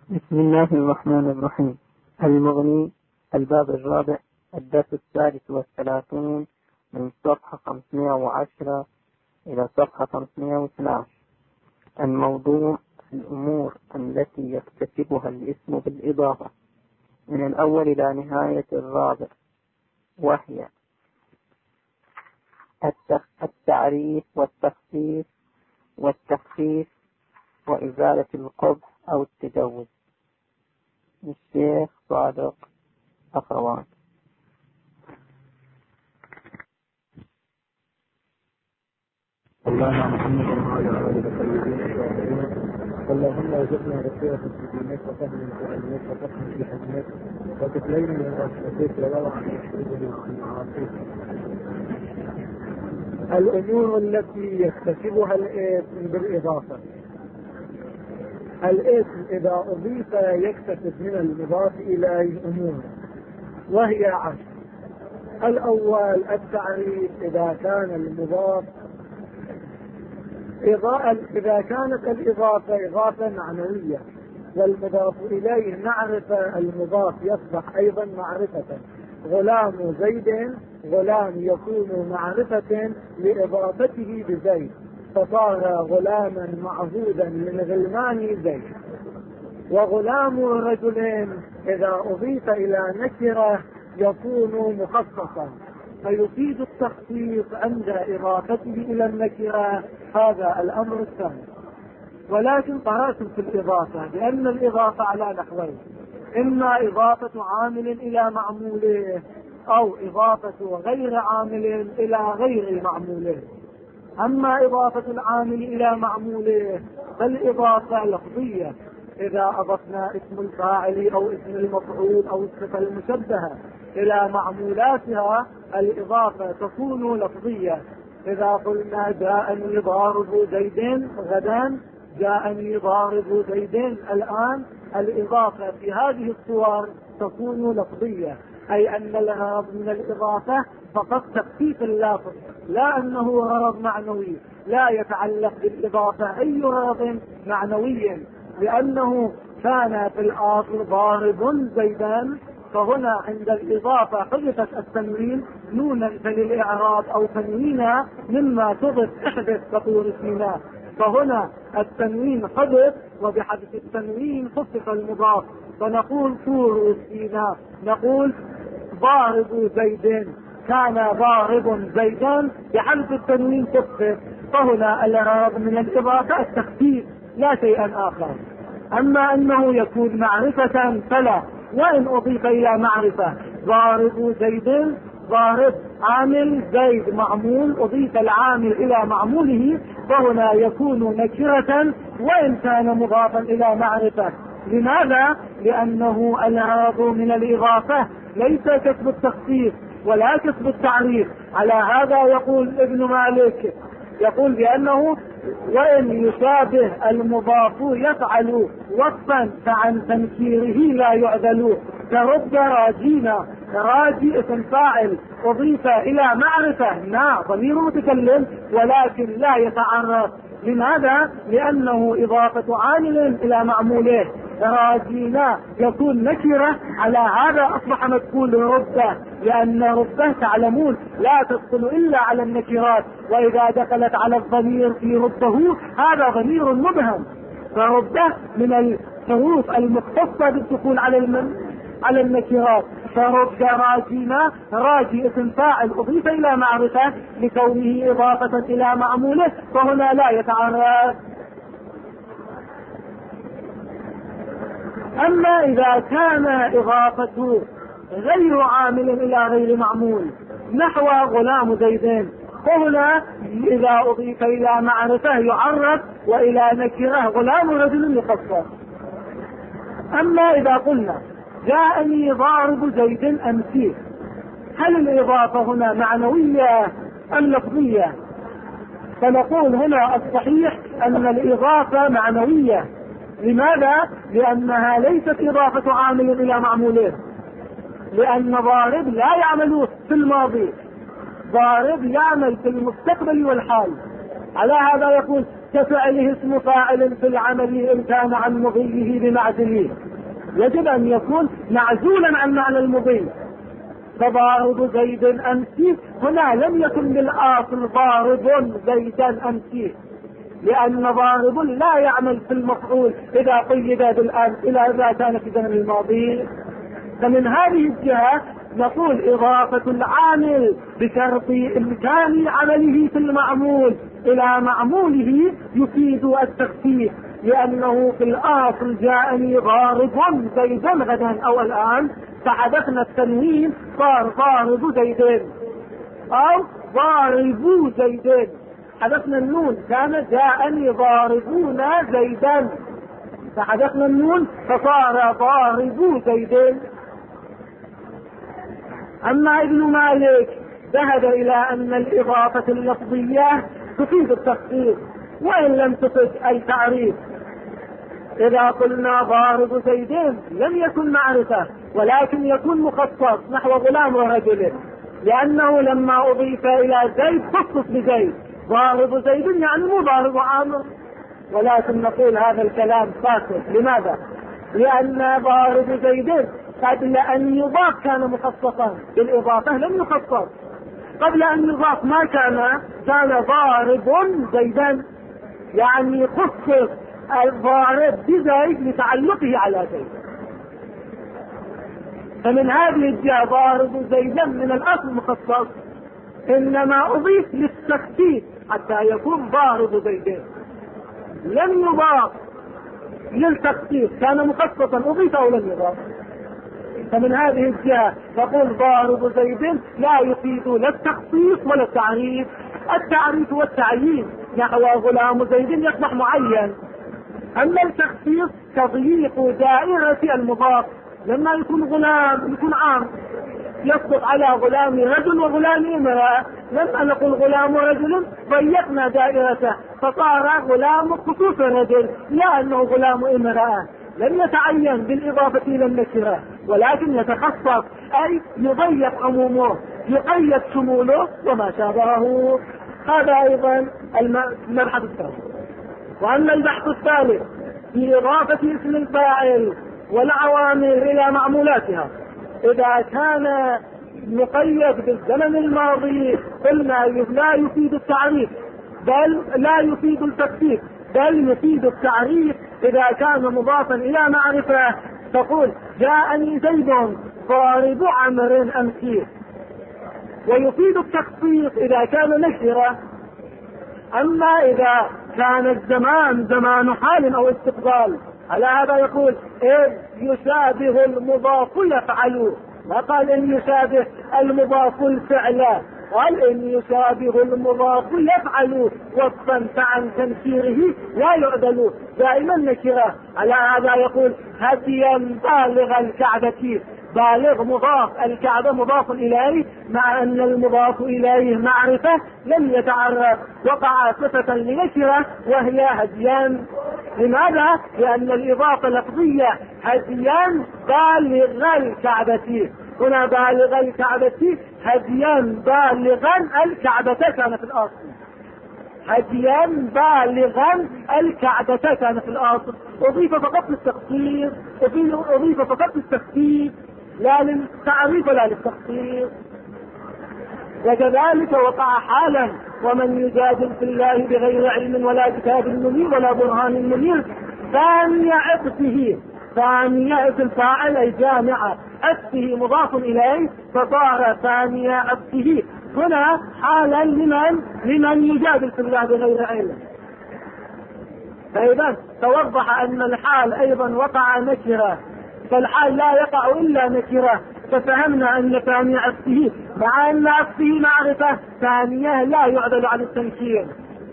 بسم الله الرحمن الرحيم. المغني، الباب الرابع، الدرس 33 من صفحة 510 إلى صفحة 512. الموضوع: الأمور التي يكتسبها الاسم بالإضافة من الأول إلى نهاية الرابع، وهي التعريف والتخصيص والتخفيف وإزالة القبح أو التجوز. الشيخ صادق أخوان. الله على محمد وعلى آله الطيبين الطاهرين. اللهم ارزقنا بصيرة في دينك وفهم في علمك وفهم في حكمك وتكلينا من رحمتك ووضع يحفظنا عن معاصيك. الأمور التي يكتسبها الاسم بالإضافة. الاسم إذا أضيف يكتسب من المضاف إليه أمور، وهي 10. الأول التعريف، إذا كان المضاف إذا كانت الإضافة إضافة معنوية والمضاف إليه معرفة، المضاف يصبح أيضا معرفة. غلام زيد، غلام يكون معرفة لإضافته بزيد، فصار غلاما معهودا من غلمان زيد. وغلام رجل إذا أضيف إلى نكرة يكون مخصصا، فيفيد التخصيص عند إضافته إلى النكرة. هذا الأمر الثاني. ولكن قرأتم في الإضافة بأن الإضافة على نحوين: إما إضافة عامل إلى معموله، أو إضافة غير عامل إلى غير معموله. أما إضافة العامل إلى معموله فالإضافة لفظية، إذا أضفنا اسم الفاعل أو اسم المفعول أو الصفة المشبهة إلى معمولاتها الإضافة تكون لفظية. إذا قلنا جاءني ضارب زيد غدا، جاءني ضارب زيد الآن، الإضافة في هذه الصور تكون لفظية، أي أن الغرض من الإضافة فقط تخفيف اللفظ، لا أنه غرض معنوي، لا يتعلق بالإضافة أي غرض معنوي، لأنه كان في الأصل ضارب زيدان، فهنا عند الإضافة حذفت التنوين نونا فللإعراب أو تنوينا مما تضف احدث كطور سيناء، فهنا التنوين حذف، وبحذف التنوين خفف المضاف، فنقول طور سيناء، نقول ضارب زيد، كان ضارب زيدان، بحذف التنوين خفف. فهنا الغرض من الإضافة التخفيف لا شيئا آخر. أما أنه يكون معرفة فلا، وإن أضيف إلى معرفة ضارب زيد، ضارب عامل، زيد معمول، أضيف العامل إلى معموله، فهنا يكون نكرة وإن كان مضافا إلى معرفة. لماذا؟ لأنه الغرض من الإضافة ليس كسب التخصيص ولا كسب التعريف. على هذا يقول ابن مالك، يقول بأنه وإن يشابه المضاف يفعل وصفا فعن تنكيره لا يعدل، كرد راجينا، راجي اسم فاعل أضيف إلى معرفة، ضمير متكلم ولكن لا يتعرف. لماذا؟ لأنه إضافة عامل إلى معموله. راجينا يكون نكرة، على هذا أصبح مدخول ربه، لأن ربه تعلمون لا تدخل إلا على النكرات، وإذا دخلت على الضمير في ربه هذا ضمير مبهم، فربه من الحروف المختصة بالدخول على النكرات. فرب راجينا، راجي اسم فاعل أضيف إلى معرفة لكونه إضافة إلى معموله، فهنا لا يتعرف. أما إذا كان إضافته غير عامل إلى غير معمول، نحو غلام زيدين، فهنا إذا أضيف إلى معرفة يعرف، وإلى نكرة غلام رجل يخصص. أما إذا قلنا جاءني ضارب زيد أمسي، هل الإضافة هنا معنوية أم لفظية؟ فنقول هنا الصحيح أن الإضافة معنوية. لماذا؟ لأنها ليست إضافة عامل إلى معموله، لأن ضارب لا يعمل في الماضي، ضارب يعمل في المستقبل والحال. على هذا يقول كفعله اسم فاعل في العمل إن كان عن مضيه بمعزله، يجب أن يكون معزولا عن معنى المضي. فضارب زيد أمسي هنا لم يكن بالآصل ضارب زيدا أمسي، لأن ضارب لا يعمل في المفعول إذا قيد بالآن إلى إذا كان في زمن الماضي. فمن هذه الجهة نقول إضافة العامل بشرط إمكان عمله في المعمول إلى معموله يفيد التخفيف، لأنه في الأصل جاءني ضارب زيدا غدا أو الآن، فحدثنا التنوين صار ضارب زيدين أو ضاربو زيدين، حدثنا النون كان جاءني ضاربون زيدا، فحدثنا النون فصار ضاربو زيدين. أما ابن مالك ذهب إلى أن الإضافة اللفظية تفيد التخصيص وإن لم تفد التعريف. إذا قلنا ضارب زيدين لم يكن معرفة ولكن يكون مخصص نحو غلام ورجل، لأنه لما أضيف إلى زيد خصص بزيد، ضارب زيد يعني مو ضارب عامر. ولكن نقول هذا الكلام فاسد. لماذا؟ لأن ضارب زيدين قبل أن يضاف كان مخصصا، بالإضافة لم يخصص. قبل أن يضاف ما كان ضارب زيدا، يعني خصص الضارب بزيد لتعلقه على زيد. فمن هذه الجهة ضارب زيدا من الأصل مخصص، إنما أضيف للتخفيف حتى يكون ضارب زيدين، لم يضاف للتخفيف، كان مخصصا أضيف أو لم يضاف. فمن هذه الجهة نقول ضارب زيد لا يفيد لا التخصيص ولا التعريف. التعريف والتعيين نحو غلام زيد يصبح معين، أما التخصيص تضييق دائرة المضاف، لما يكون غلام يكون عام يصدق على غلام رجل وغلام امرأة، لما نقول غلام رجل ضيقنا دائرته فصار غلام خصوص رجل، لأنه غلام امرأة لم يتعين بالإضافة إلى النكرة ولكن يتخصص، أي يضيق عمومه يقيد شموله وما شابهه. هذا أيضا المبحث الثاني. وأما البحث الثالث في إضافة اسم الفاعل والعوامل إلى معمولاتها، إذا كان مقيد بالزمن الماضي قلنا لا يفيد التعريف بل لا يفيد التخفيف، بل يفيد التعريف إذا كان مضافا إلى معرفة. تقول جاءني زيد ضارب عمر أمسي، ويفيد التخفيف إذا كان نكرة. أما إذا كان الزمان زمان حال أو استقبال، على هذا يقول إذ يشابه المضاف يفعل، ما قال إن يشابه المضاف الفعل، قال إن يشابه المضاف يفعل وصفا عن تنكيره لا يعدل، دائما نكرة. على هذا يقول هديا بالغ الكعبة، بالغ مضاف، الكعبة مضاف إليه، مع أن المضاف إليه معرفة لم يتعرف، وقع صفة لنكرة وهي هديان. لماذا؟ لأن الإضافة لفظية، هديان بالغ الكعبة، هنا بالغ الكعبة هديان بالغا الكعبة كان في الأصل، هديان بالغا الكعبة كان في الأصل، أضيف فقط للتخصيص، أضيف فقط للتخفيف لا للتعريف ولا للتخصيص. وكذلك وقع حالا ومن يجادل في الله بغير علم ولا كتاب منير ولا برهان منير ثاني عطفه، ثانية الفاعل أي جامعة، عطفه مضاف إليه فصار ثانية عطفه، هنا حالا لمن يجادل في الله بغير علم. فإذا توضح أن الحال أيضا وقع نكرة، فالحال لا يقع إلا نكرة، ففهمنا أن ثانية عطفه مع أن عطفه معرفة ثانية لا يعدل عن التنكير.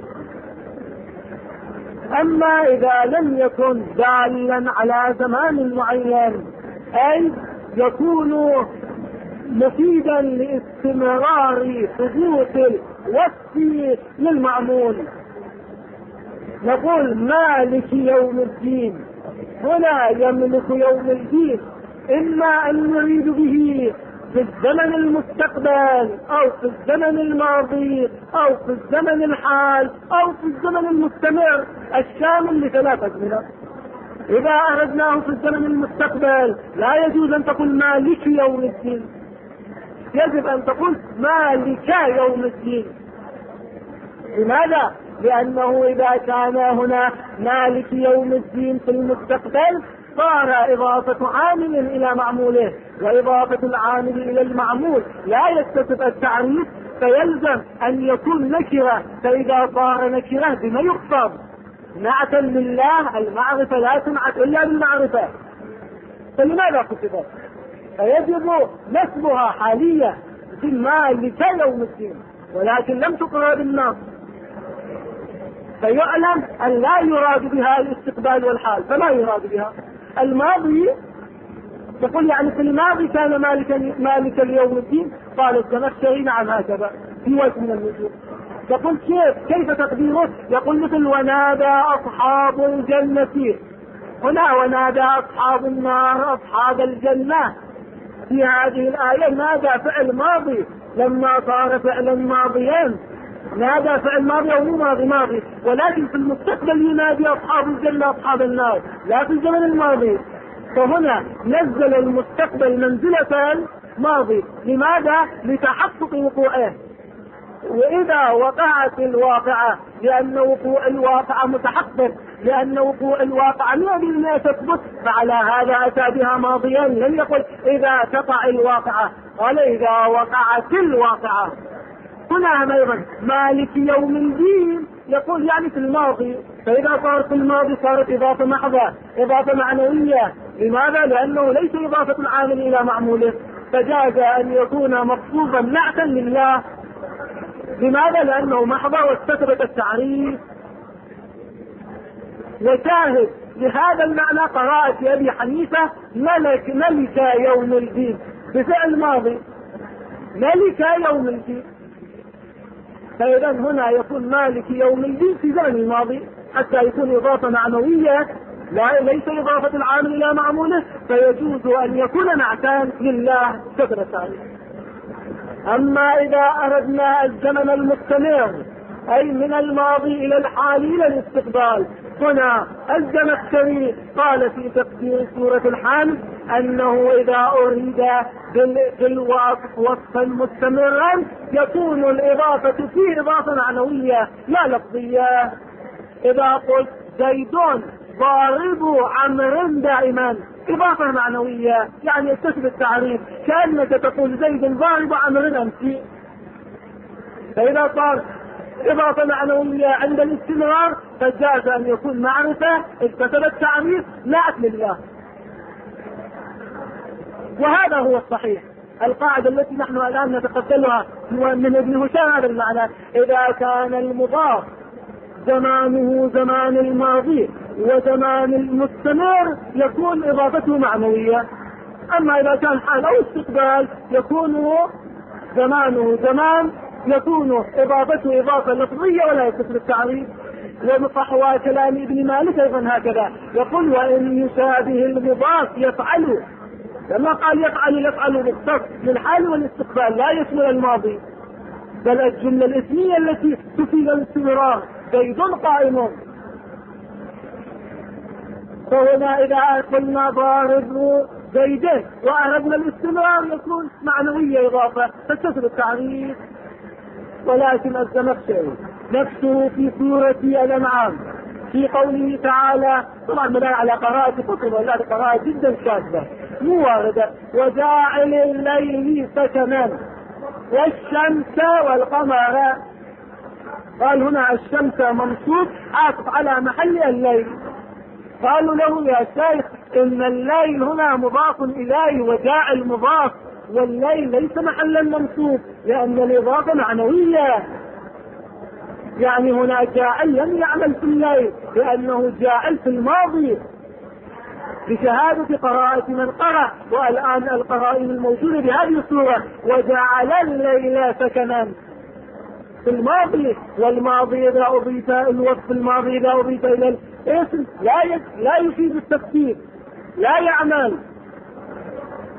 أما إذا لم يكن دالا على زمان معين، أي يكون مفيدا لاستمرار حدوث الوصف للمعمول، نقول مالك يوم الدين، هنا يملك يوم الدين، إما أن نريد به في الزمن المستقبل أو في الزمن الماضي أو في الزمن الحال أو في الزمن المستمر الشامل ل3 أزمنة. إذا أردناه في الزمن المستقبل لا يجوز أن تقول مالك يوم الدين، يجب أن تقول مالك يوم الدين. لماذا؟ لأنه إذا كان هنا مالك يوم الدين في المستقبل صار إضافة عامل إلى معموله، وإضافة العامل إلى المعمول لا يكتسب التعريف، فيلزم أن يكون نكرة. فإذا صار نكرة بما يقصد نعتا لله، المعرفة لا تنعت إلا بالمعرفة، فلماذا كتبت؟ فيجب نسبها حالية في مالك يوم الدين، ولكن لم تقرأ بالنص، فيعلم أن لا يراد بها الاستقبال والحال، فما يراد بها الماضي. تقول يعني في الماضي كان مالك اليوم الدين، قال الزمخشري نعم هكذا في وجه من الوجوه. تقول كيف تقديره؟ يقول مثل ونادى أصحاب الجنة، هنا ونادى أصحاب النار أصحاب الجنة. في هذه الآية نادى فعل ماضي، لما صار فعلا ماضيا نادى فعل ماضي أو ماضي، ولكن في المستقبل ينادي أصحاب الجنة أصحاب النار، لا في الزمن الماضي. فهنا نزل المستقبل منزلة الماضي. لماذا؟ لتحقق وقوعه. وإذا وقعت الواقعة، لأن وقوع الواقعة متحقق، لأن وقوع الواقعة 100% تثبت، فعلى هذا أتى بها ماضيا، لم يقل إذا تقع الواقعة، قال إذا وقعت الواقعة. هنا أيضا مالك يوم الدين يقول يعني في الماضي، فإذا صارت في الماضي صارت إضافة محضة، إضافة معنوية. لماذا؟ لأنه ليس إضافة العامل إلى معموله، فجاز أن يكون مقصودا نعتا لله. لماذا؟ لأنه محضة واستثبت التعريف. وشاهد لهذا المعنى قراءة أبي حنيفة ملك يوم الدين بفعل ماضي، ملك يوم الدين. فإذا هنا يكون مالك يوم الدين في زمن الماضي حتى يكون إضافة معنوية، ليس إضافة العامل إلى معموله، فيجوز أن يكون نعتان لله كثرة التعريف. أما إذا أردنا الزمن المستمر أي من الماضي إلى الحال إلى الاستقبال، هنا الزمخشري قال في تفسير سورة الحمد أنه إذا أريد بالوصف وصفا مستمرا يكون الإضافة فيه إضافة معنوية لا لفظية. إذا قلت زيد ضارب عمرو دائما، إضافة معنوية يعني يكتسب التعريف، كأنك تقول زيد ضارب عمرو أمس. فإذا صار إضافة معنوية عند الاستمرار فجاز أن يكون معرفة اكتسب التعريف نعت لله. وهذا هو الصحيح. القاعدة التي نحن الآن نتقبلها من ابن هشام هذا المعنى: إذا كان المضاف زمانه زمان الماضي وزمان المستمر يكون إضافته معنوية. أما إذا كان حال أو استقبال يكون زمانه زمان، يكون إضافته إضافة لفظية ولا يكتسب التعريف. ومصحوى كلام ابن مالك أيضا هكذا، يقول وإن يشابه المضاف يفعل، لما قال يفعل بالصف للحال والاستقبال لا يشمل الماضي، بل الجملة الاسمية التي تفيد الاستمرار زيد قائم. فهنا إذا قلنا ضارب زيد وأردنا الاستمرار يكون معنوية إضافة تكتسب التعريف. ولكن الزمخشري نفسه في سورة الأنعام في قوله تعالى، طبعا بناء على قراءة كتب ولا قراءة جدا شاذة مو واردة: وجاعل الليل سكنا والشمس والقمر. قال هنا الشمس منصوب عاطف على محل الليل. قالوا له يا شيخ إن الليل هنا مضاف إليه وجاعل مضاف، والليل ليس محلا منصوب لأن الإضافة معنوية. يعني هنا جاعل لم يعمل في الليل لأنه جاعل في الماضي بشهادة قراءة من قرأ. والآن القرائن الموجودة بهذه الصورة: وجعل الليل سكنا في الماضي. والماضي إذا أضيف الوصف الماضي إذا أضيف إلى الاسم لا يفيد التفسير، لا يعمل.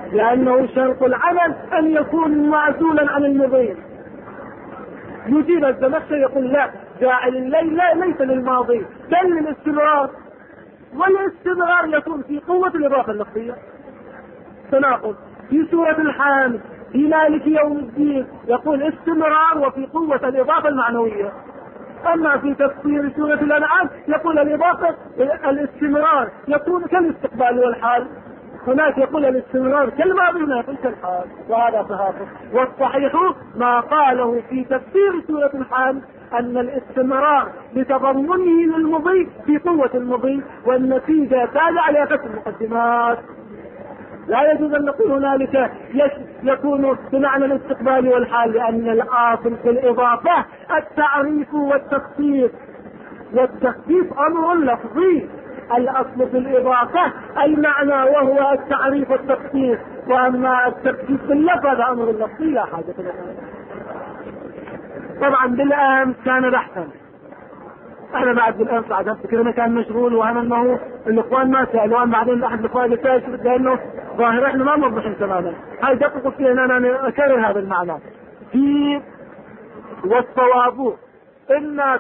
لأنه شرط العمل أن يكون معزولا عن المضي. يجيب الزمخشري يقول لا، جاعل الليل لا ليس للماضي بل للاستمرار، والاستمرار يكون في قوة الإضافة اللفظية. تناقض. في سورة الحامد في مالك يوم الدين يقول استمرار وفي قوة الإضافة المعنوية، أما في تفسير سورة الأنعام يقول الإضافة الاستمرار يكون كالاستقبال والحال، هناك يقول الاستمرار كالماضي هنا يقول كالحال، وهذا تهافت. والصحيح ما قاله في تفسير سورة الحامد أن الاستمرار بتضمنه للمضي في قوة المضي، والنتيجة تابعة لأساس المقدمات. لا يجوز أن نقول هنالك يكون بمعنى الاستقبال والحال، لأن الآصل في الإضافة التعريف والتخصيص، والتخصيص أمر لفظي. الأصل في الإضافة المعنى وهو التعريف والتخصيص، وأما التخصيص باللفظ هذا أمر لفظي لا حاجة له. طبعا بالأمس كان بحثا، أنا بعد بالأمس بعد أفتكر كان مشغول، وأنا أنه الإخوان ما سألوا، بعدين أحد الإخوان يسأل لأنه ظاهر إحنا ما موضحين تماما. هاي دققوا فيه أن أنا أكرر هذا المعنى في والصواب إن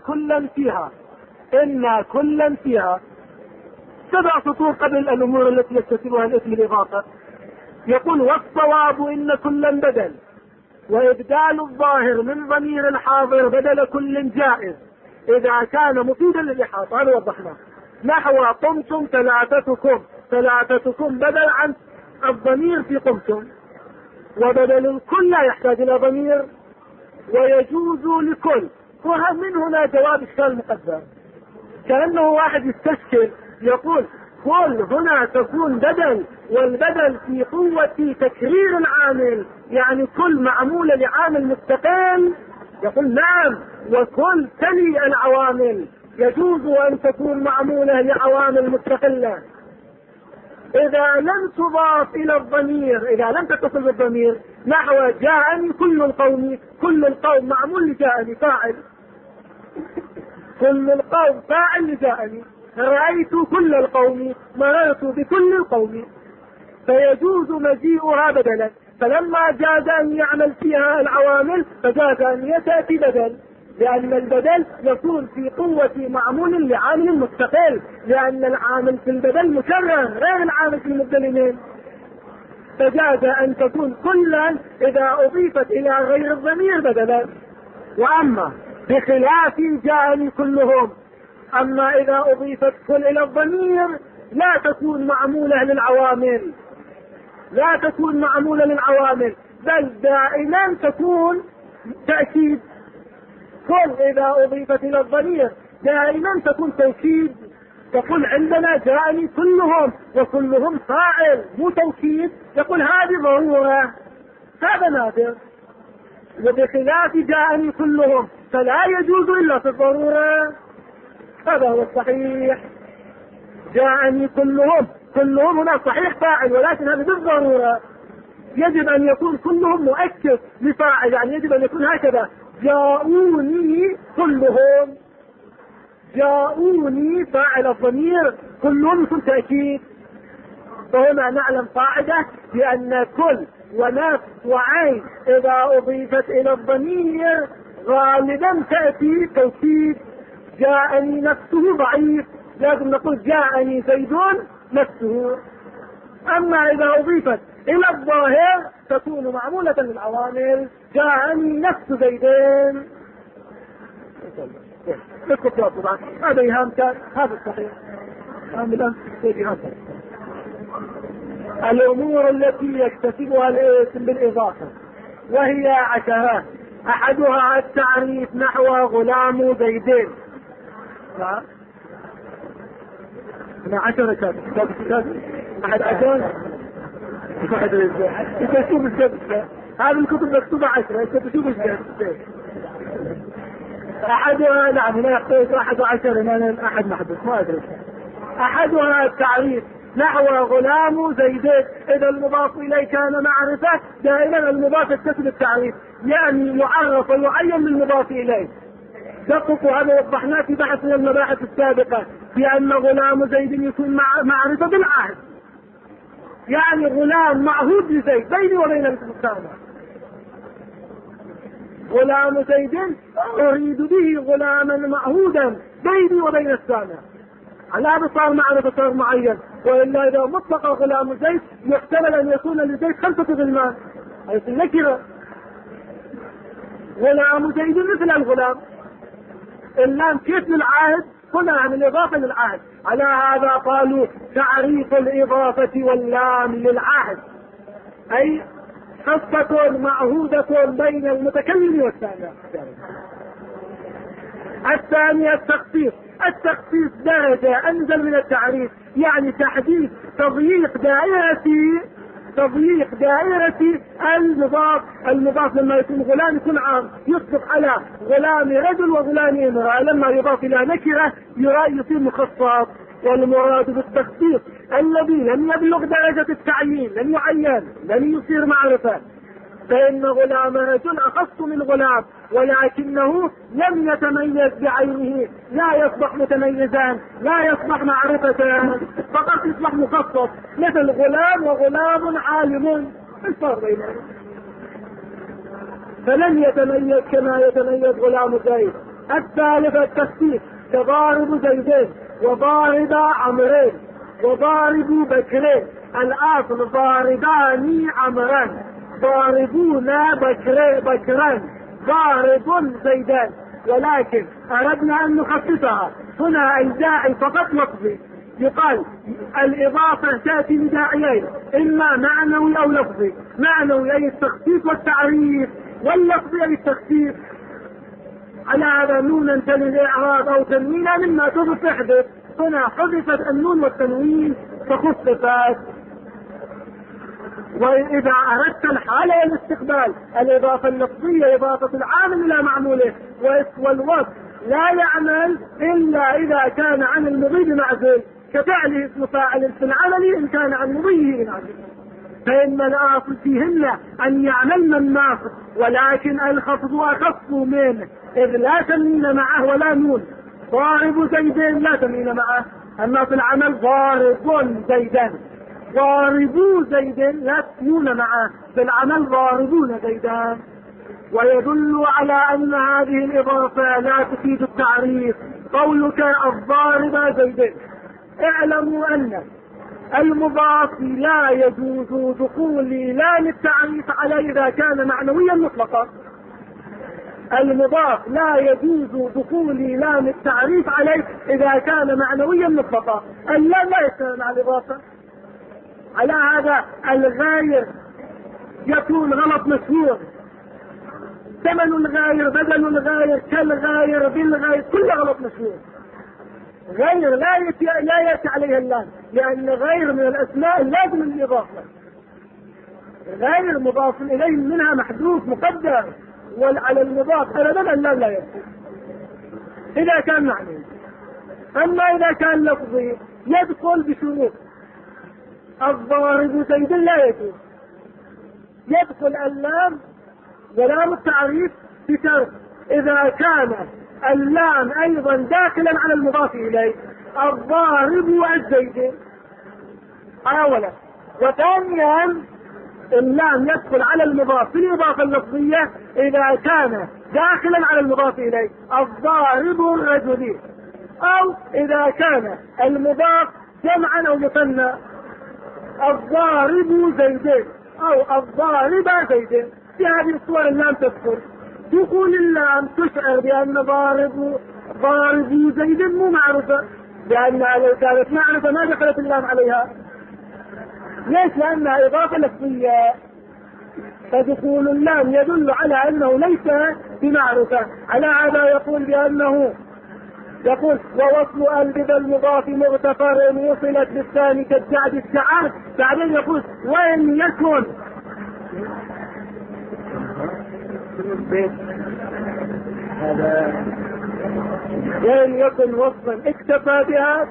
كلا فيها 7 سطور قبل الأمور التي يكتسبها الاسم الإضافة. يقول والصواب إن كلا بدل، وإبدال الظاهر من ضمير الحاضر بدل كل جائز إذا كان مفيدا للإحاطة. هذا وضحناه. نحو قمتم ثلاثتكم بدل عن الضمير في قمتم، وبدل الكل لا يحتاج إلى ضمير، ويجوز لكل. ومن هنا جواب إشكال مقدم، كأنه واحد يستشكل يقول كل هنا تكون بدل، والبدل في قوة تكرير العامل، يعني كل معمولة لعامل مستقل. يقول نعم، وكل تلي العوامل، يجوز أن تكون معمولة لعوامل مستقلة إذا لم تضاف إلى الضمير، إذا لم تتصل بالضمير. نحو جاءني كل القوم معمول لجاءني فاعل، كل القوم فاعل لجاءني. رأيت كل القوم، مررت بكل القوم، فيجوز مجيئها بدلا. فلما جاز أن يعمل فيها العوامل فجاز أن يتأتي بدل، لأن البدل يكون في قوة معمول لعامل مستقل، لأن العامل في البدل مكرر غير العامل في المبدل، فجاز أن تكون كلا إذا أضيفت إلى غير الضمير بدلا. وأما بخلاف جاءني كلهم، أما إذا أضيفت كل إلى الضمير لا تكون معمولة للعوامل، بل دائما تكون تأكيد. كل إذا أضيفت إلى الضمير دائما تكون توكيد. تقول عندنا جاءني كلهم، وكلهم فاعل مو توكيد، يقول هذه ضرورة، هذا نادر. وبخلاف جاءني كلهم فلا يجوز إلا في الضرورة، هذا هو الصحيح. جاءني كلهم هنا صحيح فاعل، ولكن هذا بالضرورة. يجب أن يكون كلهم مؤكد لفاعل، يعني يجب أن يكون هكذا: جاءوني كلهم، جاءوني فاعل الضمير، كلهم يكون تأكيد. فهنا نعلم قاعدة بأن كل ونفس وعين إذا أضيفت إلى الضمير غالبا تأتي توكيد. جاءني نفسه ضعيف، لازم نقول جاءني زيد نفسه. أما إذا أضيفت إلى الظاهر تكون معمولة للعوامل، جاءني نفس زيدين. طبعا هذا إيهام كان، هذا الصحيح. الأمور التي يكتسبها الاسم بالإضافة وهي 10. أحدها التعريف، نحو غلام زيدين. 10 كتاب أحد 10 تشوف الجبسة، هذه الكتب مكتوبة 10 تشوف الجبسة. أحدها نعم لا يختلف 11 أحد محدث ما أدري. أحدها التعريف، نحو غلام زيدين. إذا المضاف إليه كان معرفة دائما المضاف يتصل بالتعريف، يعني يعرف ويعين بالمضاف إليه. دققوا، هذا وضحناه في بحث من المباحث السابقة، بأن غلام زيد يكون معرفة بالعهد، يعني غلام معهود لزيد بيني وبين السامع. غلام زيد أريد به غلاما معهودا بيني وبين السامع. على هذا صار معرفة صار معين. وإلا إذا مطلق غلام زيد يحتمل أن يكون لزيد 5 غلمان، هذه النكرة. غلام زيد مثل الغلام. اللام كيف للعهد؟ هنا عن الإضافة للعهد. على هذا قالوا تعريف الإضافة واللام للعهد، أي حصة معهودة بين المتكلم والسامع. الثانية التخصيص. التخصيص درجة أنزل من التعريف، يعني تحديد تضييق دائرة المضاف لما يكون غلام يكون عام، يطلق على غلام رجل وغلام امرأة، لما يضاف إلى نكرة يصير مخصص. والمراد بالتخصيص الذي لم يبلغ درجة التعيين، لم يعين، لم يصير معرفة. فإن غلام رجل أخص من غلام، ولكنه لم يتميز بعينه، لا يصبح متميزا، لا يصبح معرفة، فقط يصبح مخصص، مثل غلام وغلام عالم، الفرق بينهم. فلن يتميز كما يتميز غلام زيد. الثالث التخصيص، كضارب زيدين وضارب عمرين وضارب بكرين. الأصل ضاربان عمران، ضاربون بكران، ضارب زيدان، ولكن أردنا أن نخصصها هنا الداعي فقط لفظي. يقال الإضافة تأتي بداعيين، إما معنوي أو لفظي. معنوي أي التخصيص والتعريف، واللفظي أي التخصيص. على هذا نونا تلي الإعراب أو تنوينا مما تحدث. هنا حذفت النون والتنوين فخصصت. وإذا أردت الحالة والاستقبال، الإضافة اللفظية إضافة العامل إلى معموله، والوصف لا يعمل إلا إذا كان عن المضي بمعزول، كفعله اسم فاعل في العمل إن كان عن مضيه بمعزول. فإن الأصل فيهن أن يعملن الناقص، ولكن الخفض أخف منه، إذ لا تنوين معه ولا نون. ضارب زيدين لا تنوين معه، أما في العمل ضارب زيدان. ضاربوا زيدين لا تنوين معه، في العمل ضاربون زيدان. ويدل على أن هذه الإضافة لا تفيد التعريف قولك الضارب زيدين. اعلموا أن المضاف لا يجوز دخول لام التعريف عليه إذا كان معنويا مطلقا. المضاف لا يجوز دخول لام التعريف عليه إذا كان معنويا مطلقا. اللام لا يستند على الإضافة. على هذا الغاير يكون غلط مشهور، ثمن الغاير، بدل الغاير، كالغاير، بالغاير، كل غلط مشهور. غير لا يأتي عليها اللام، لأن غير من الأسماء لازم الإضافة. غير مضاف إليه منها محذوف مقدر، وعلى المضاف أبدا اللام لا يأتي إذا كان معنى. أما إذا كان لفظي يدخل بشروط. الضارب زيد لا يجوز، يدخل اللام ولام التعريف بشرط إذا كان اللام أيضا داخلا على المضاف إليه. الضارب والزيد أولا، وثانيا اللام يدخل على المضاف في الإضافة اللفظية إذا كان داخلا على المضاف إليه. الضارب الرجل، أو إذا كان المضاف جمعا أو مثنى. الضارب زيدين أو الضارب زيدين. في هذه الصور اللام تدخل. دخول اللام تشعر بأن ضارب زيد مو معرفة، لأنها لو كانت معرفة ما دخلت اللام عليها. ليش؟ لأنها إضافة لفظية، فدخول اللام يدل على أنه ليس بمعرفة. على هذا يقول ووصل ألبذ المضاف مغتفر وصلت بالثاني كالجعد السعاد. بعدين يقول وإن يكن هذا وإن يكن وصفا اكتفى بها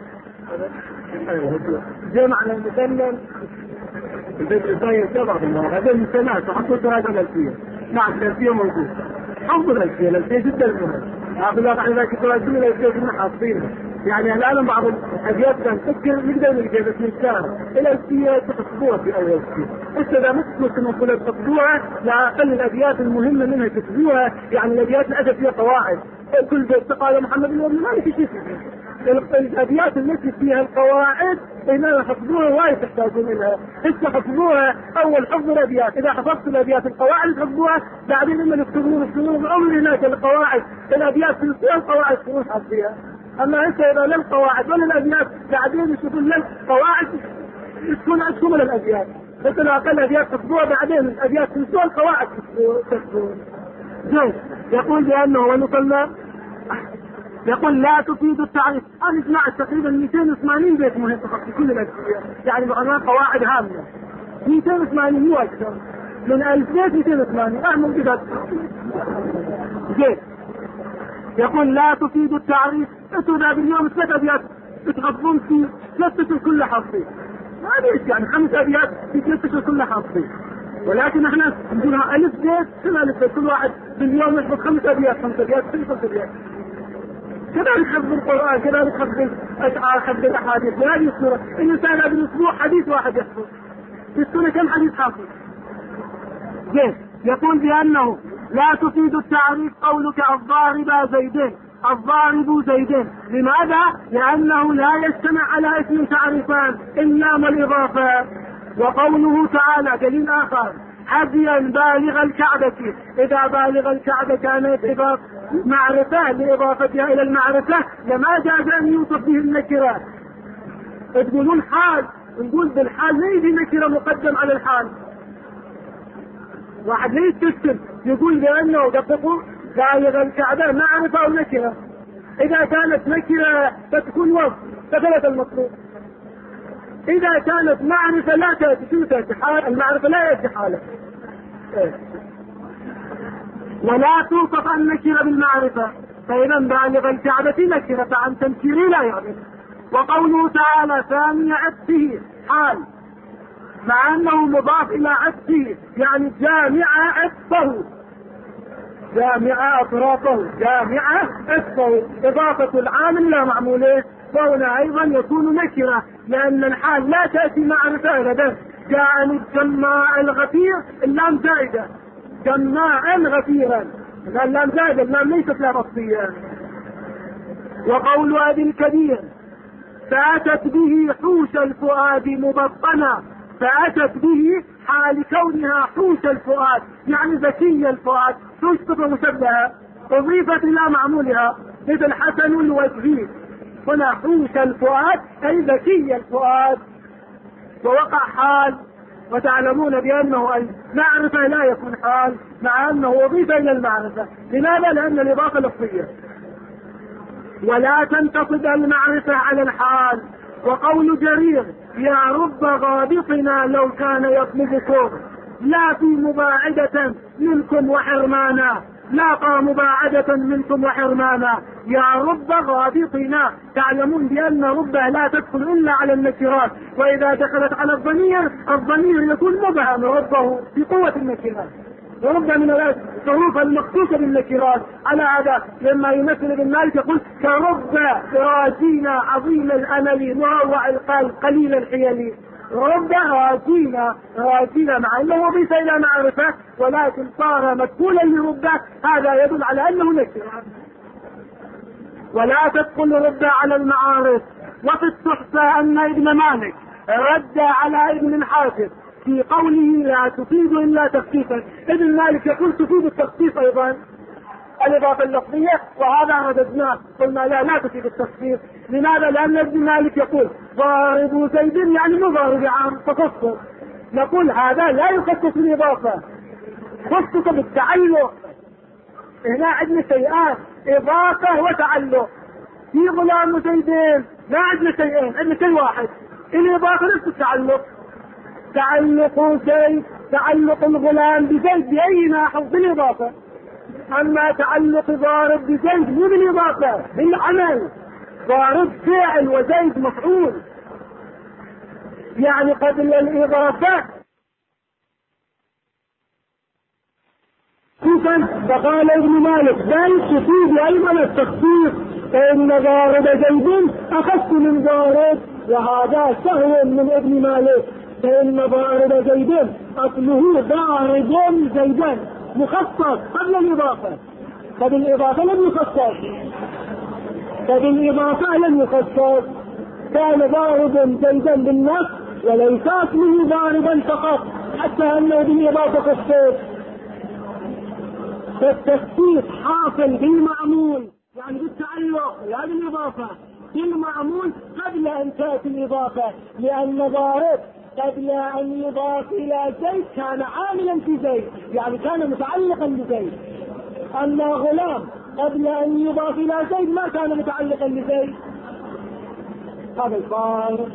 جمع المثنى. البيت الثاني سبع هذا المثنات وحطوا هذا الألفية. نعم الألفية موجود، حفظ الألفية جدا مهم. هذا لا يعني ذلك الألفية الألفية كنا حاطينها. يعني الآن بعض الأبيات كان تذكر نقدر نلقى بس نذكرها الألفية تحفظوها في أول شيء. إذا ما ممكن نقول تحفظوها لا أقل الأبيات المهمة منها تحفظوها. يعني الأبيات الأدب فيها قواعد، كل بيت قال محمد بن ما في شيء. الأبيات التي فيها القواعد إذا حفظوها وايد تحتاجون لها. إذا حفظوها أول حفظ الأبيات، إذا حفظت الأبيات القواعد تحفظوها، بعدين لما تكتبون عمر هناك القواعد الأبيات في القواعد تكون حافظيها. أما أنت إذا لا القواعد ولا الأبيات بعدين يشوفون لك قواعد تكون أشمل الأبيات. مثل أقل أبيات تحفظوها بعدين الأبيات تنسوا القواعد تحفظون. يقول بأنه ونصلى يقول لا تفيد التعريف. أنا سمعت تقريبا 280 بيت مهم في كل الأشياء، يعني معناها قواعد هامة 280 مو أكثر من 1000 بيت 280 أهم كذا. يقول لا تفيد التعريف. انتوا ذا باليوم 3 أبيات تحفظون في 3 أشهر كل حرفين، ما ليش يعني 5 أبيات في 3 أشهر كل حرفين، ولكن احنا نقولها 1000 بيت كل واحد باليوم يحفظ 5 أبيات 5 أبيات 5 أبيات. كذلك حفظ القرآن، كذلك حفظ الأشعار، حفظ الأحاديث. بهذه الصورة الإنسان بالأسبوع حديث واحد يحفظ، في السنة كم حديث حافظ؟ يقول بأنه لا تفيد التعريف قولك الضارب زيدين، الضارب زيدين. لماذا؟ لأنه لا يجتمع على اسم تعريفان إلا ما الإضافة. وقوله تعالى دليل آخر هديا بالغ الكعبة، إذا بالغ الكعبة كانت إضافة معرفة لإضافتها إلى المعرفة لما جاز أن يوصف به النكرة. تقولون حال، نقول بالحال لا يجي نكرة مقدم على الحال. واحد ليش تكتب يقول بأنه دققوا بالغ الكعبة معرفة أو نكرة. إذا كانت نكرة فتكون وصف فثبت المطلوب، إذا كانت معرفة لا تأتي حال، المعرفة لا يأتي حالة. ولا توصف النكرة بالمعرفة، فإذا بالغ الكعبة نكرة فعن تنكيره لا يعرف. وقوله تعالى ثاني عطفه حال، مع أنه مضاف إلى عطفه يعني جامع عطفه، جامع أطرافه، جامع عطفه، إضافة العامل إلى معموله. فهنا أيضا يكون نكرة لأن الحال لا تأتي معرفة أبدا. جاءني الجماع الغفير اللام زائدة، جماعا غفيرا، اللام زائدة، اللام ليست لا بصرية. وقول أبي الكبير فأتت به حوش الفؤاد مبطنا، فأتت به حال كونها حوش الفؤاد يعني ذكي الفؤاد، حوش صفة مشبهة أضيفت إلى معمولها مثل حسن الوجه، هنا حوش الفؤاد أي ذكي الفؤاد، ووقع حال. وتعلمون بأنه المعرفة لا يكون حال مع أنه أضيف إلى المعرفة. لماذا؟ لأن الإضافة لفظية. ولا تنتصب المعرفة على الحال. وقول جرير يا رب غابطنا لو كان يطلبكم، لا في مباعدة منكم وحرمانا، لا مباعدة منكم وحرمانا، يا رب غابطنا. تعلمون بأن رب لا تدخل إلا على النكرات، وإذا دخلت على الضمير الضمير يكون مبهم ربه في قوة النكرات، ورب من الحروف المخصوصة بالنكرات. على هذا لما يمثل ابن مالك يقول كرب راجينا عظيم الأمل مروع القلب قليل الحيل، رب راجينا مع أنه أضيف إلى معرفة ولكن صار مدخولا لرب، هذا يدل على أنه نكرة. ولا تدخل رب على المعارف. وفي التحفة أن ابن مالك رد على ابن الحافظ في قوله لا تفيد إلا تخصيصا. ابن مالك يقول تفيد التخصيص أيضا الإضافة اللفظية، وهذا رددناه قلنا لا تفيد التخصيص. لماذا؟ لأن ابن مالك يقول ضارب زيد يعني مضارب عام فخصه، نقول هذا لا يخصص الإضافة، خصص بالتعلق. هنا عندنا شيئان إضافة وتعلق. في غلام زيدين ما عندنا شيئين، عندنا شيء واحد الإضافة نفس التعلق. تعلق زيد، تعلق الغلام بزيد بأي ناحية بالإضافة، أما تعلق ضارب بزيد مو بالإضافة بالعمل، ضارب فعل وزيد مفعول، يعني قبل الإضافة. فقال ابن مالك بل تفيد أيضا التخصيص فإن ضارب زيد أخف من ضارب، وهذا سهو من ابن مالك. فإن ضارب زيد أصله ضارب زيدا مخصص قبل الإضافة، فبالإضافة لم يخصص، كان ضارب زيدا بالنص وليس أصله ضاربا فقط، حتى أنه بالإضافة خصص. فالتخصيص حاصل بالمعمول، يعني بالتعلق لا بالإضافة، بالمعمول قبل أن تأتي الإضافة، لأن ضارب قبل أن يضاف إلى زيد كان عاملا في زيد، يعني كان متعلقا بزيد. أما غلام قبل أن يضاف إلى زيد ما كان متعلقا بزيد. هذا الفارق.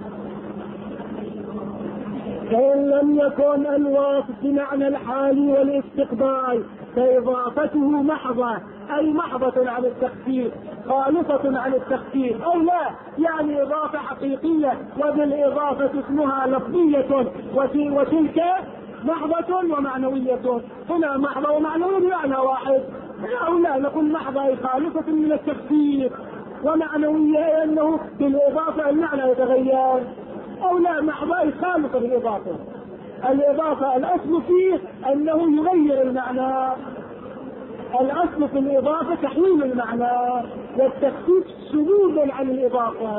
فإن لم يكن الوصف بمعنى الحال والاستقبال فإضافته محضة، أي محضة عن التخفيف، خالصة عن التخفيف، أو لا يعني إضافة حقيقية وبالإضافة اسمها لفظية، وتلك محضة ومعنوية. هنا محضة ومعنوية بمعنى واحد، أو لا نقول محضة أي خالصة من التخفيف، ومعنوية أنه بالإضافة المعنى يتغير، أو لا محضة أي خالصة بالإضافة. الإضافة الأصل فيه أنه يغير المعنى، الأصل في الإضافة تحويل المعنى، والتخفيف شذوذ عن الإضافة.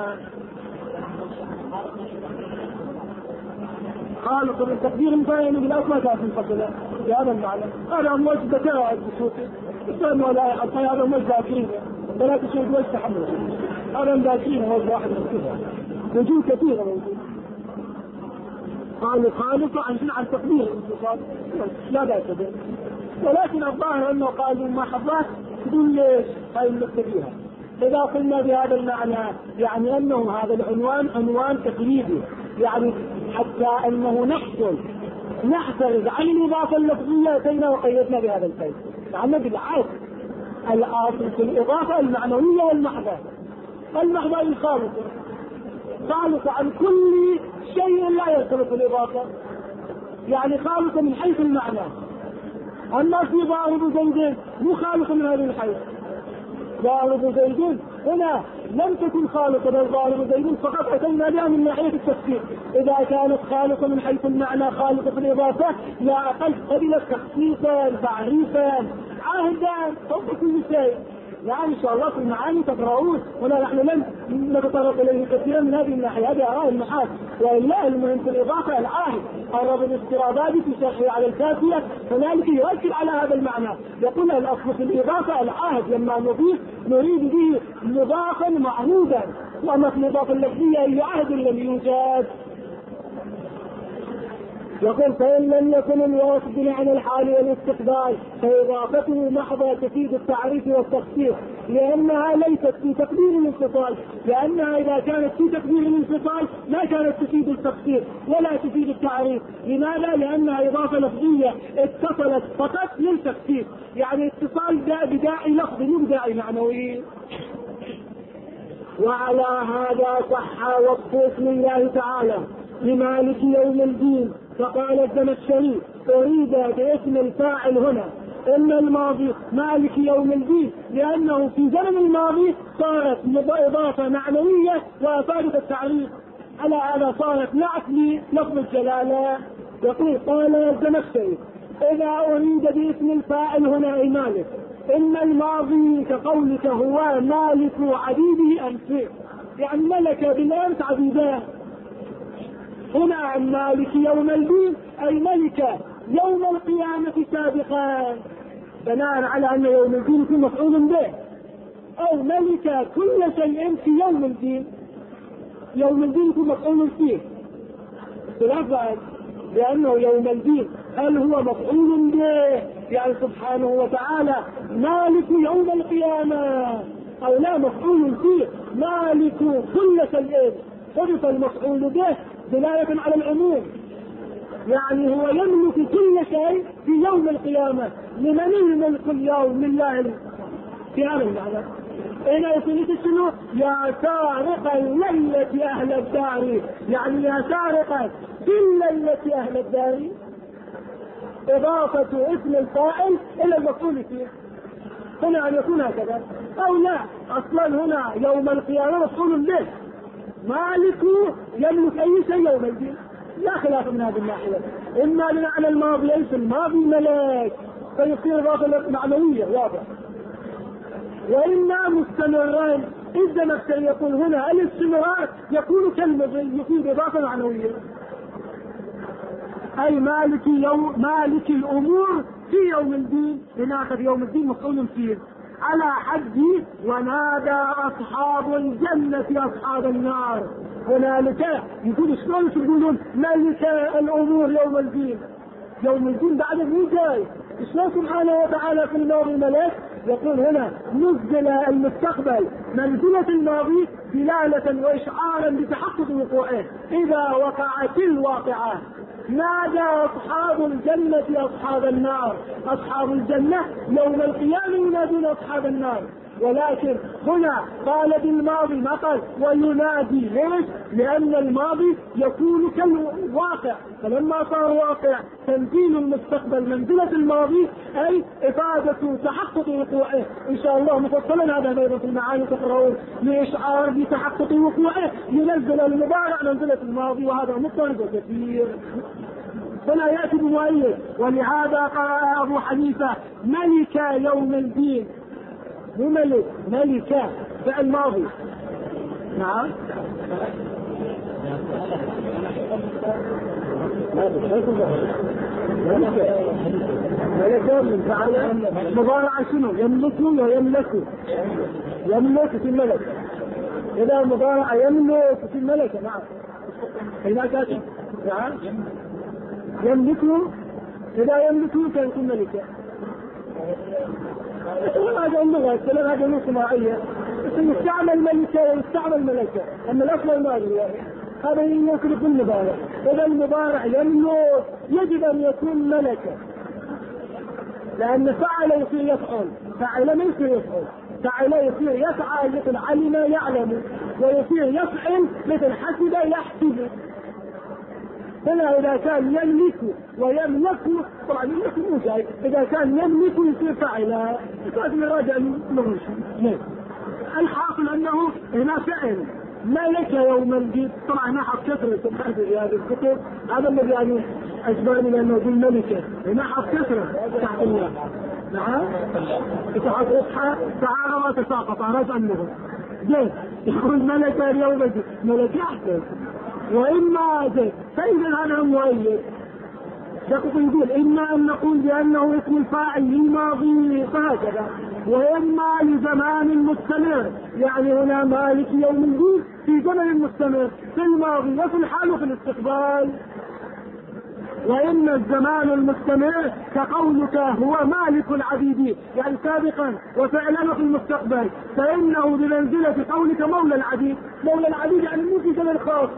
خالص بالتقدير المفاهم بالأصل ما كانت منفصلة بهذا المعنى. هذا موجه ذكاء بصوتي، استنوا لا حتى هذا موجه ذاكرين، ولا تشوف وجه تحمل، هذا ذاكرين موجه واحد من كذا، وجوه كثيرة موجود. قالوا خالص عن تقدير الانتصاب لا بأس به، ولكن الظاهر أنه قالوا محضة بدون ليش هاي المكتبيها. إذا قلنا بهذا المعنى يعني أنه هذا العنوان عنوان تقليدي، يعني حتى أنه نحترز عن الإضافة اللفظية أتينا وقيدنا بهذا القيد، يعني بالعكس الأصل في الإضافة المعنوية والمحضة. المحضة الخالصة خالصة عن كل شيء لا يرتبط بالإضافة، يعني خالصة من حيث المعنى. أما في ضارب زيد مو خالصة من هذه الحيث، ضارب زيد هنا لم تكن خالصة، بل ضارب زيد فقط أتينا بها من ناحية التفسير. إذا كانت خالصة من حيث المعنى خالصة في الإضافة لا أقل قبلت تخصيصا تعريفا عهدا فوق كل شيء. يعني إن شاء الله في المعاني تقرؤون، ولا نحن لم نتطرق إليه كثيرا من هذه الناحية، هذه آراء النحاة. وإلا المهم في الإضافة العاهد. قرب الاسترابادي في شرحه على الكافية هنالك يؤكد على هذا المعنى، يقول الأصل في الإضافة العاهد، لما نضيف نريد به مضافا معهودا، وأما في الإضافة اللفظية أي عهد لم يوجد. يقول فإن لم يكن الوصف بمعنى الحال والاستقبال فإضافته محضة تفيد التعريف والتخصيص، لأنها ليست في تقدير الانفصال، لأنها إذا كانت في تقدير الانفصال ما كانت تفيد التخصيص ولا تفيد التعريف. لماذا؟ لأنها إضافة لفظية اتصلت فقط للتخصيص، يعني اتصال بداعي لفظي مو بداعي معنوي. وعلى هذا صح وصف اسم الله تعالى لمالك يوم الدين، فقال الزمخشري أريد باسم الفاعل هنا إن الماضي مالك يوم الدين، لأنه في زمن الماضي صارت إضافة معنوية وأفادت التعريف، على هذا صارت نعت للفظ الجلالة. يقول قال الزمخشري إذا أريد باسم الفاعل هنا أي مالك إن الماضي كقولك هو مالك عبيده أمس، يعني ملك بالأمس عبيده. هنا مالك يوم الدين أي ملك يوم القيامة سابقا، بناء على أن يوم الدين يكون مفعول به، أو ملك كل شيء في يوم الدين، يوم الدين يكون مفعول فيه بالأفعال، لأنه يوم الدين هل هو مفعول به يعني سبحانه وتعالى مالك يوم القيامة، أو لا مفعول فيه مالك كل شيء، حدث المفعول به دلالة على العموم، يعني هو يملك كل شيء في يوم القيامة. لمن الملك اليوم؟ لله. في هذا المعنى هنا يقول شنو؟ يا سارق الليلة أهل الدار، يعني يا سارق في الليلة أهل الدار، إضافة اسم الفاعل إلى المفعول فيه. هنا أن يكون هكذا أو لا. أصلا هنا يوم القيامة مفعول به، مالك يملك أي شيء يوم الدين، لا خلاف من هذه الناحية. إما بمعنى الماضي ليس الماضي ملاك فيصير إضافة معنوية واضح، وإما مستمران. إذا نفسه يقول هنا الاستمرار يكون كالمضي يفيد إضافة معنوية، أي مالك الأمور في يوم الدين. هناك في يوم الدين مفعول فيه على حد ونادى أصحاب الجنة أصحاب النار. هنالك يقول شلون تقولون ملك الأمور يوم الدين؟ يوم الدين بعد مو جاي. شلون سبحانه وتعالى في الماضي ملك؟ يقول هنا نزل المستقبل منزلة الماضي دلالة وإشعارا بتحقق وقوعه. إذا وقعت الواقعة نادى أصحاب الجنة أصحاب النار. أصحاب الجنة يوم القيامة ينادون أصحاب النار، ولكن هنا قال بالماضي ما قال وينادي. ليش؟ لأن الماضي يكون كالواقع، فلما صار واقع تنزيل المستقبل منزلة الماضي أي إفادة تحقق وقوعه. إن شاء الله مفصلا هذا أيضا في المعاني تقرؤون لإشعار بتحقق وقوعه ينزل المضارع منزلة الماضي، وهذا مضطرد كثير فلا يأتي بمؤيد. ولهذا قال أبو حنيفة ملك يوم الدين، مو ملك فعل ماضي. نعم ملك من فعل مضارع شنو؟ يملك في الملك. إذا مضارع يملك في الملك نعم هنا كاتب نعم يملكه. إذا يملكه كان يكون ملكا. هذا اللغة الكلام هذا لغة صناعية، يستعمل ملكة ويستعمل ملكة، أما الأصل الماضي هذا يمكن كل مضارع. إذا المضارع يملك يجب أن يكون ملكا، لأن فعل يصير يفعل، فعل ما يصير يفعل، فعل يصير يفعل مثل علم يعلم، ويصير يفعل مثل حسب يحسب. هنا إذا كان يملك ويملك طبعا يملك مو جاي، إذا كان يملك يصير فاعلا لازم نراجع المغش. الحاصل أنه هنا فعل ملك يوم الدين. طبعا ما حط كثرة في هذه الكتب، هذا الذي يعني أجبرني لأنه يقول ملكة هنا حط كثرة تحت الله. نعم تحت اصحى تعالى ما تساقط رجع النظر جيد يقول ملك اليوم الدين ملك أحسن وإما جيد. فإذا هذا مؤيد يقول إما أن نقول بأنه اسم الفاعل للماضي فهكذا، وإما لزمان مستمر، يعني هنا مالك يوم الدين في زمن مستمر في الماضي وفي الحال وفي الاستقبال. وإن الزمان المستمر كقولك هو مالك العبيد يعني سابقا وفعلا في المستقبل، فإنه بمنزلة قولك مولى العبيد. مولى العبيد يعني مو في زمن خاص،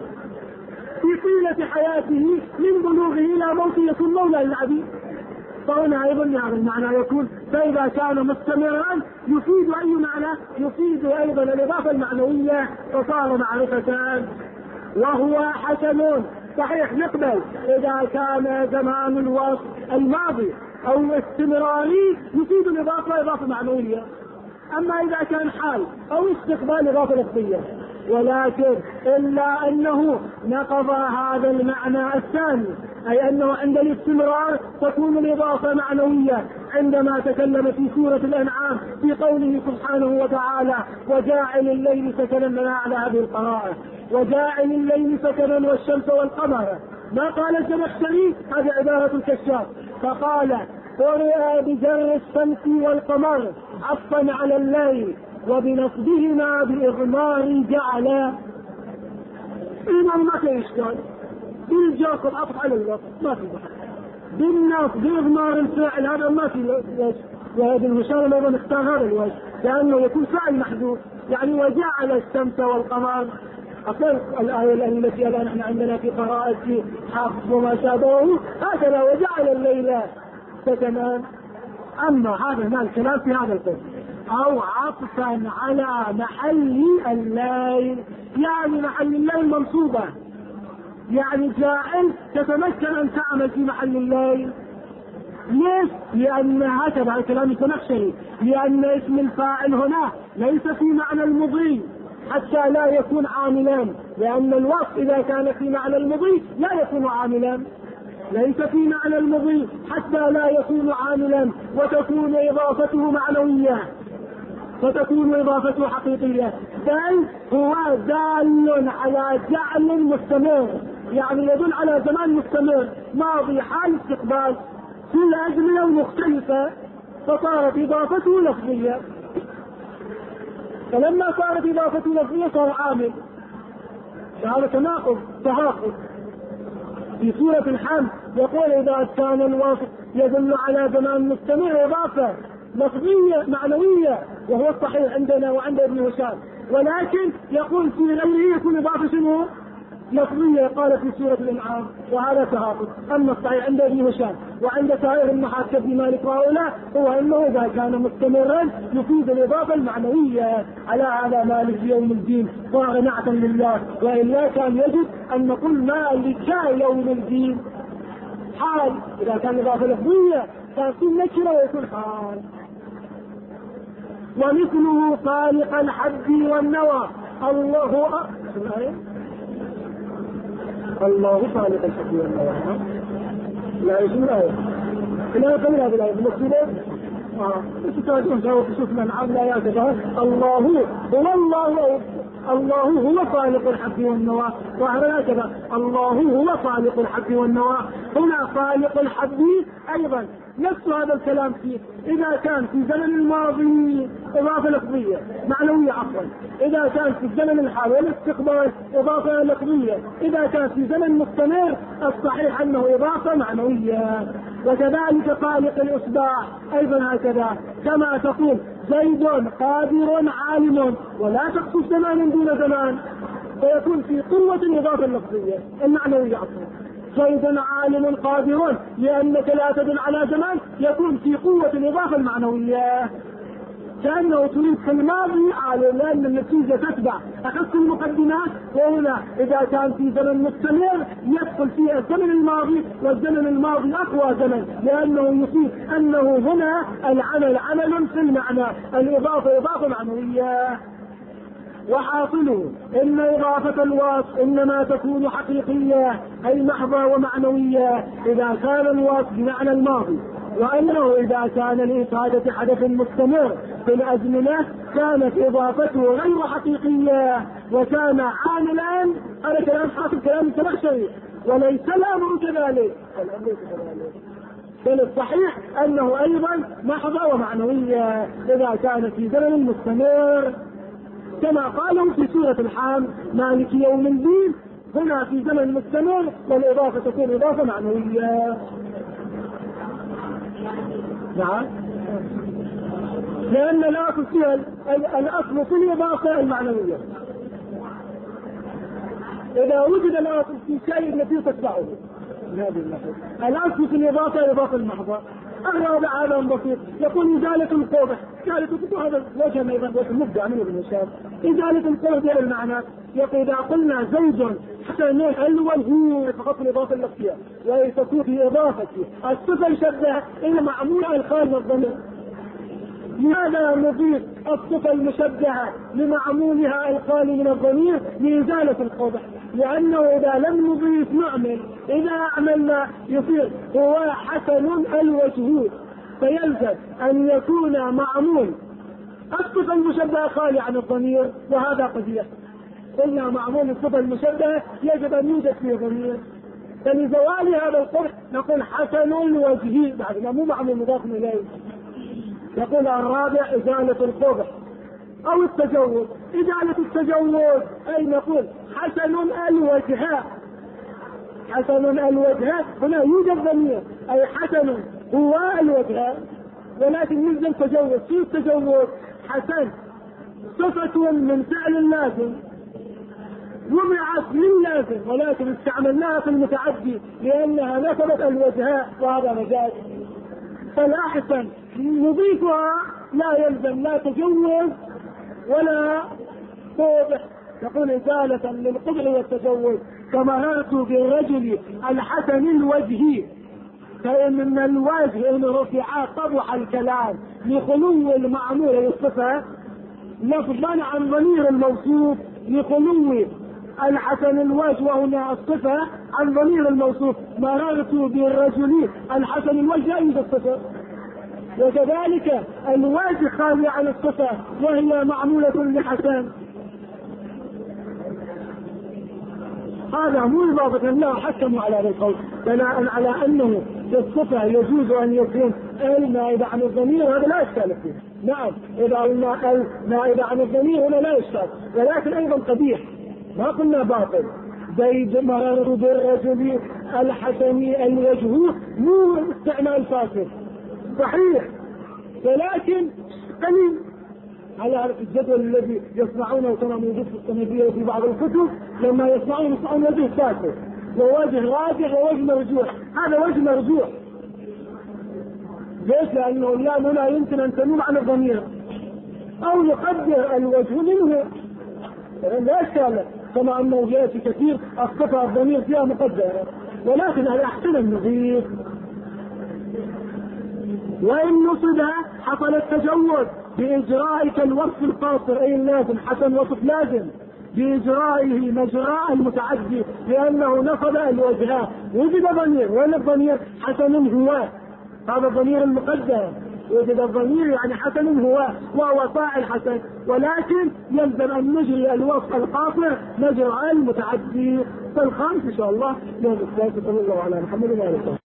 في طيلة حياته من بلوغه إلى موته يكون مولى للعبيد. فهنا أيضا هذا المعنى يكون. فإذا كان مستمرا يفيد أي معنى؟ يفيد أيضا الإضافة المعنوية فصار معرفتان وهو حسن. صحيح نقبل إذا كان زمان الوصف الماضي أو الاستمراري يفيد الإضافة إضافة معنوية، أما إذا كان حال أو استقبال إضافة لفظية. ولكن إلا أنه نقض هذا المعنى الثاني، أي أنه عند الاستمرار تكون الإضافة معنوية عندما تكلم في سورة الأنعام في قوله سبحانه وتعالى وجاعل الليل سكنا على هذه القراءة وجاعل الليل سكنا والشمس والقمر. ما قال الزمخشري هذه عبارة الكشاف فقال قرئ بجر الشمس والقمر عطفا على الليل وبنصبهما بإضمار جعل. إنه ما في إشكال بالجاق العطف على اللفظ ما في بحث، بالنصب بإضمار الفعل هذا ما في وجه. وهذا المشار أيضا اختار هذا الوجه لأنه يكون فعل محذوف، يعني وجعل الشمس والقمر. أصل الآية التي الآن نحن عندنا في قراءة حافظ وما شابهه هكذا وجعل الليل سكنا. أما هذا ما الكلام في هذا القسم أو عطفا على محل الليل، يعني محل الليل منصوبة، يعني جاعل تتمكن أن تعمل في محل الليل. ليش؟ لأن هكذا كلام الزمخشري، لأن اسم الفاعل هنا ليس في معنى المضي حتى لا يكون عاملا، لأن الوصف إذا كان في معنى المضي لا يكون عاملا، ليس في معنى المضي حتى لا يكون عاملا، وتكون إضافته معنوية وتكون إضافته حقيقية، بل هو دال على جعل مستمر، يعني يدل على زمان مستمر ماضي حال استقبال في الأزمنة المختلفة، فصارت إضافته لفظية. فلما صارت إضافته لفظية صار عامل، فهذا تناقض تهاقض. في سورة الحمد يقول إذا كان الوصف يدل على زمان مستمر إضافة لفظية معنوية، وهو الصحيح عندنا وعند ابن هشام، ولكن يقول في غيره يكون إضافة شنو؟ لفظية، قال في سورة الأنعام، وهذا تهاقض. أما الصحيح عند ابن هشام وعند سائر النحاة كابن مالك وهؤلاء هو أنه إذا كان مستمرا يفيد الإضافة المعنوية. على هذا مالك يوم الدين صار نعتا لله، وإلا كان يجب أن نقول مالك يوم الدين حال، إذا كان إضافة لفظية تكون نكرة ويكون حال. ومثله خالق الحب والنوى، الله خالق الحب والنوى. لا يسمى لا قبل هذه الآية المكتوبة تشوف من عمل آيات الله هو خالق الحب والنوى، وهذا كذا الله هو خالق الحب والنوى. هنا خالق الحب أيضا نفس هذا الكلام فيه، إذا كان في زمن الماضي إضافة لفظية معنوية عفوا، إذا كان في الزمن الحال والاستقبال إضافة لفظية، إذا كان في زمن مستمر الصحيح أنه إضافة معنوية. وكذلك خالق الإصباح أيضا هكذا، كما تقول زيد قادر عالم ولا تخصص زمان دون زمان، فيكون في قوة الإضافة اللفظية المعنوية عفوا. زيد عالم قادر لأنك لا تدل على زمان، يكون في قوة الإضافة المعنوية، كأنه تريد في الماضي عالم لأن النتيجة تتبع أخذت المقدمات. وهنا إذا كان في زمن مستمر يدخل فيه الزمن الماضي، والزمن الماضي أقوى زمن لأنه يفيد أنه هنا العمل عمل في المعنى، الإضافة إضافة معنوية. وحاصله إن إضافة الوصف إنما تكون حقيقية أي محضة ومعنوية إذا كان الوصف بمعنى الماضي، وأنه إذا كان لإفادة حدث مستمر في الأزمنة كانت إضافته غير حقيقية وكان عاملا. هذا كلام حاصل كلام الزمخشري، وليس الأمر كذلك، بل الصحيح أنه أيضا محضة ومعنوية إذا كان في زمن مستمر، كما قالوا في سورة الحمد مالك يوم الدين، هنا في زمن مستمر والإضافة تكون إضافة معنوية. نعم، لأن الأصل فيها الأصل في الإضافة المعنوية، إذا وجد الأصل في شيء التي تتبعه من هذه الناحية. الأصل في الإضافة إضافة المحضة. الرابع هذا بسيط، يقول إزالة القبح، إزالة القبح هذا وجه أيضا مبدع من ابن هشام. إزالة القبح بهذا المعنى، يقول إذا قلنا زيد حسن الأول هو فقط الإضافة اللفظية، وتكون في إضافة الصفة الشبه إلى معمولها الخالي من الضمير. لماذا نضيف الصفة المشبهة لمعمولها الخالي من الضمير لإزالة القبح؟ لأنه إذا لم نضيف نعمل، إذا أعملنا يصير هو حسن الوجه، فيلزم أن يكون معمول الصفة المشبهة خالي عن الضمير، وهذا قد يحصل. قلنا معمول الصفة المشبهة يجب أن يوجد فيه ضمير، فلزوال هذا القبح نقول حسن الوجه بعد ما مو معمول مضاف إليه. يقول الرابع إزالة القبح أو التجوز. إزالة التجوز أي نقول حسن الوجه، حسن الوجه هنا يوجد ضمير أي حسن هو الوجه، ولكن يلزم تجوز. في التجوز حسن صفة من فعل اللازم وضعت للازم، ولكن استعملناها في المتعدي لأنها نسبت الوجه، وهذا مجاز. فالأحسن نضيفها لا يلزم لا تجوز ولا قبح، يقول إزالة للقبح والتجوز. كما نأتوا بالرجل الحسن الوجه فإن الوجه إن رفع قبح الكلام لخلو المعمول للصفة لفظا عن ضمير الموصوف لخلو الحسن الوجه وهنا الصفة عن ضمير الموصوف. مررت بالرجل الحسن الوجه لا يوجد صفة، وكذلك الوجه خالي عن الصفة وهي معمولة لحسن. هذا مو إضافة لا حكموا على هذا القول بناء على أنه في الصفة يجوز أن يكون النائب عن الضمير، هذا لا إشكال فيه. نعم إذا قلنا النائب عن الضمير هنا لا إشكال، ولكن أيضا قبيح، ما قلنا باطل. زيد مرر بالرجل الحسني الوجه مو استعمال فاسد صحيح، ولكن قليل على الجدول الذي يصنعونه كما موجود في السندية وفي بعض الكتب. لما يصنعون وجه فاسد ووجه راجح ووجه مرجوح، هذا وجه مرجوح. ليش؟ لأنه اللام لا يمكن أن تنوب عن الضمير أو يقدر الوجه منه، لا إشكال، كما أنه يأتي كثير الصفة الضمير فيها مقدرة، ولكن الأحسن النظيف. وإن نصبها حصل التجوز بإجراء كالوصف القاصر أي اللازم، حسن وصف لازم بإجرائه مجراء المتعدي لأنه نصب الوجهات. وجد ضمير، وين الضمير؟ حسن هو، هذا الضمير المقدر. وجد الضمير يعني حسن هو وهو فاعل حسن، ولكن يلزم أن نجري الوصف القاصر مجراء المتعدي. فالخامس إن شاء الله يوم الثلاثاء. صلى الله على محمد وعلى آله.